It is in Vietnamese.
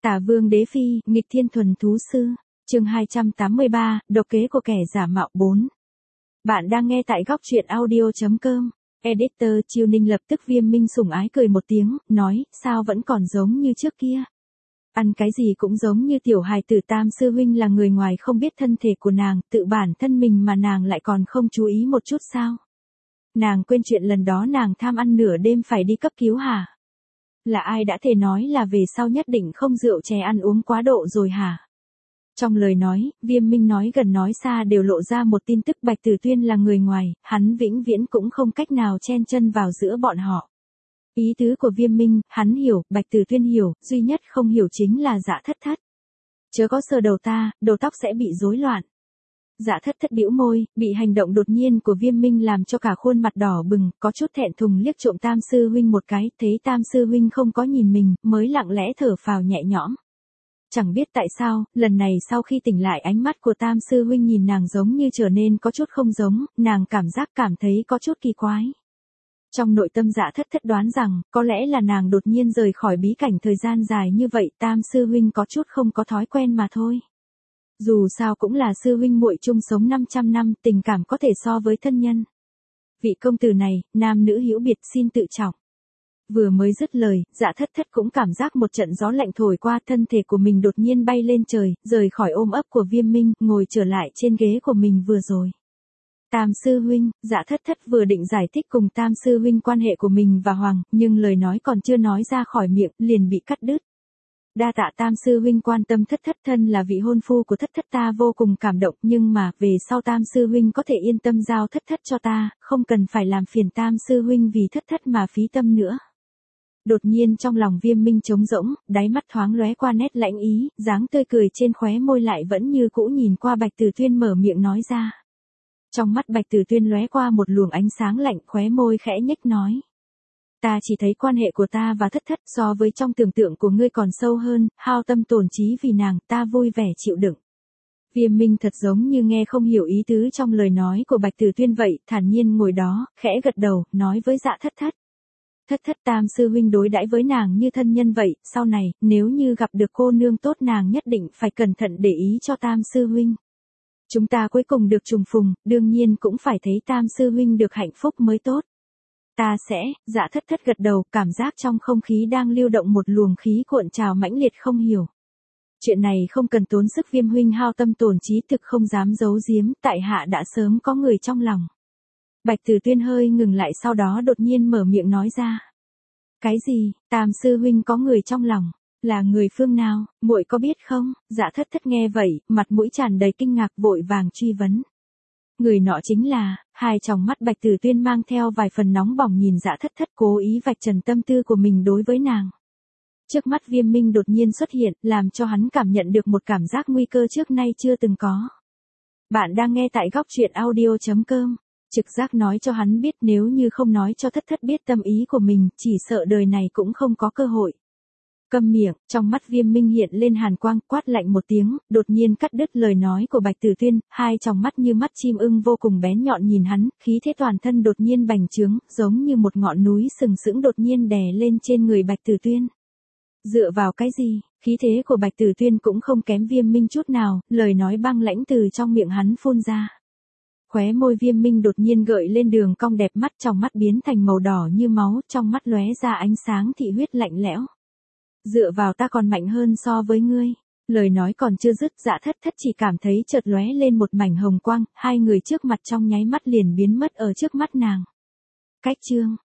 Tả Vương Đế Phi, nghịch thiên thuần thú sư. Chương 283, độc kế của kẻ giả mạo 4. Bạn đang nghe tại góc truyện audio.com. Editor Chiêu Ninh lập tức Viêm Minh sủng ái cười một tiếng, nói, sao vẫn còn giống như trước kia. Ăn cái gì cũng giống như tiểu hài tử. Tam sư huynh là người ngoài không biết thân thể của nàng, tự bản thân mình mà nàng lại còn không chú ý một chút sao. Nàng quên chuyện lần đó nàng tham ăn nửa đêm phải đi cấp cứu hả? Là ai đã thề nói là về sau nhất định không rượu chè ăn uống quá độ rồi hả? Trong lời nói, Viêm Minh nói gần nói xa đều lộ ra một tin tức. Bạch Tử Tuyên là người ngoài, hắn vĩnh viễn cũng không cách nào chen chân vào giữa bọn họ. Ý tứ của Viêm Minh, hắn hiểu, Bạch Tử Tuyên hiểu, duy nhất không hiểu chính là Dạ Thất Thất. Chớ có sờ đầu ta, đầu tóc sẽ bị rối loạn. Dạ Thất Thất bĩu môi, bị hành động đột nhiên của Viêm Minh làm cho cả khuôn mặt đỏ bừng, có chút thẹn thùng liếc trộm Tam sư huynh một cái, thấy Tam sư huynh không có nhìn mình, mới lặng lẽ thở phào nhẹ nhõm. Chẳng biết tại sao, lần này sau khi tỉnh lại ánh mắt của Tam sư huynh nhìn nàng giống như trở nên có chút không giống, nàng cảm thấy có chút kỳ quái. Trong nội tâm Dạ Thất Thất đoán rằng, có lẽ là nàng đột nhiên rời khỏi bí cảnh thời gian dài như vậy, Tam sư huynh có chút không có thói quen mà thôi. Dù sao cũng là sư huynh muội chung sống 500 năm, tình cảm có thể so với thân nhân. Vị công tử này, nam nữ hữu biệt xin tự trọng. Vừa mới dứt lời, Dạ Thất Thất cũng cảm giác một trận gió lạnh thổi qua, thân thể của mình đột nhiên bay lên trời, rời khỏi ôm ấp của Viêm Minh, ngồi trở lại trên ghế của mình vừa rồi. Tam sư huynh, Dạ Thất Thất vừa định giải thích cùng Tam sư huynh quan hệ của mình và Hoàng, nhưng lời nói còn chưa nói ra khỏi miệng, liền bị cắt đứt. Đa tạ Tam sư huynh quan tâm Thất Thất, thân là vị hôn phu của Thất Thất ta vô cùng cảm động, nhưng mà, về sau Tam sư huynh có thể yên tâm giao Thất Thất cho ta, không cần phải làm phiền Tam sư huynh vì Thất Thất mà phí tâm nữa. Đột nhiên trong lòng Viêm Minh trống rỗng, đáy mắt thoáng lóe qua nét lãnh ý, dáng tươi cười trên khóe môi lại vẫn như cũ nhìn qua Bạch Tử Tuyên mở miệng nói ra. Trong mắt Bạch Tử Tuyên lóe qua một luồng ánh sáng lạnh, khóe môi khẽ nhếch nói. Ta chỉ thấy quan hệ của ta và Thất Thất so với trong tưởng tượng của ngươi còn sâu hơn, hao tâm tổn trí vì nàng, ta vui vẻ chịu đựng. Viêm Minh thật giống như nghe không hiểu ý tứ trong lời nói của Bạch Tử Tuyên vậy, thản nhiên ngồi đó, khẽ gật đầu, nói với Dạ Thất Thất. Thất Thất Tam sư huynh đối đãi với nàng như thân nhân vậy, sau này, nếu như gặp được cô nương tốt nàng nhất định phải cẩn thận để ý cho Tam sư huynh. Chúng ta cuối cùng được trùng phùng, đương nhiên cũng phải thấy Tam sư huynh được hạnh phúc mới tốt. Ta sẽ, Dạ Thất Thất gật đầu, cảm giác trong không khí đang lưu động một luồng khí cuộn trào mãnh liệt không hiểu. Chuyện này không cần tốn sức. Viêm huynh hao tâm tổn trí thực không dám giấu giếm, tại hạ đã sớm có người trong lòng. Bạch Tử Tuyên hơi ngừng lại sau đó đột nhiên mở miệng nói ra. Cái gì, Tam sư huynh có người trong lòng, là người phương nào, muội có biết không? Dạ Thất Thất nghe vậy, mặt mũi tràn đầy kinh ngạc vội vàng truy vấn. Người nọ chính là, hai tròng mắt Bạch Tử Tuyên mang theo vài phần nóng bỏng nhìn Dạ Thất Thất cố ý vạch trần tâm tư của mình đối với nàng. Trước mắt Viêm Minh đột nhiên xuất hiện, làm cho hắn cảm nhận được một cảm giác nguy cơ trước nay chưa từng có. Bạn đang nghe tại góc truyện audio.com. Trực giác nói cho hắn biết nếu như không nói cho Thất Thất biết tâm ý của mình, chỉ sợ đời này cũng không có cơ hội. Câm miệng, trong mắt Viêm Minh hiện lên hàn quang, quát lạnh một tiếng, đột nhiên cắt đứt lời nói của Bạch Tử Tuyên, hai tròng mắt như mắt chim ưng vô cùng bén nhọn nhìn hắn, khí thế toàn thân đột nhiên bành trướng, giống như một ngọn núi sừng sững đột nhiên đè lên trên người Bạch Tử Tuyên. Dựa vào cái gì? Khí thế của Bạch Tử Tuyên cũng không kém Viêm Minh chút nào, lời nói băng lãnh từ trong miệng hắn phun ra. Khóe môi Viêm Minh đột nhiên gợi lên đường cong đẹp, mắt trong mắt biến thành màu đỏ như máu, trong mắt lóe ra ánh sáng thị huyết lạnh lẽo. Dựa vào ta còn mạnh hơn so với ngươi. Lời nói còn chưa dứt, Dạ Thất Thất chỉ cảm thấy chợt lóe lên một mảnh hồng quang, hai người trước mặt trong nháy mắt liền biến mất ở trước mắt nàng. Cách chương,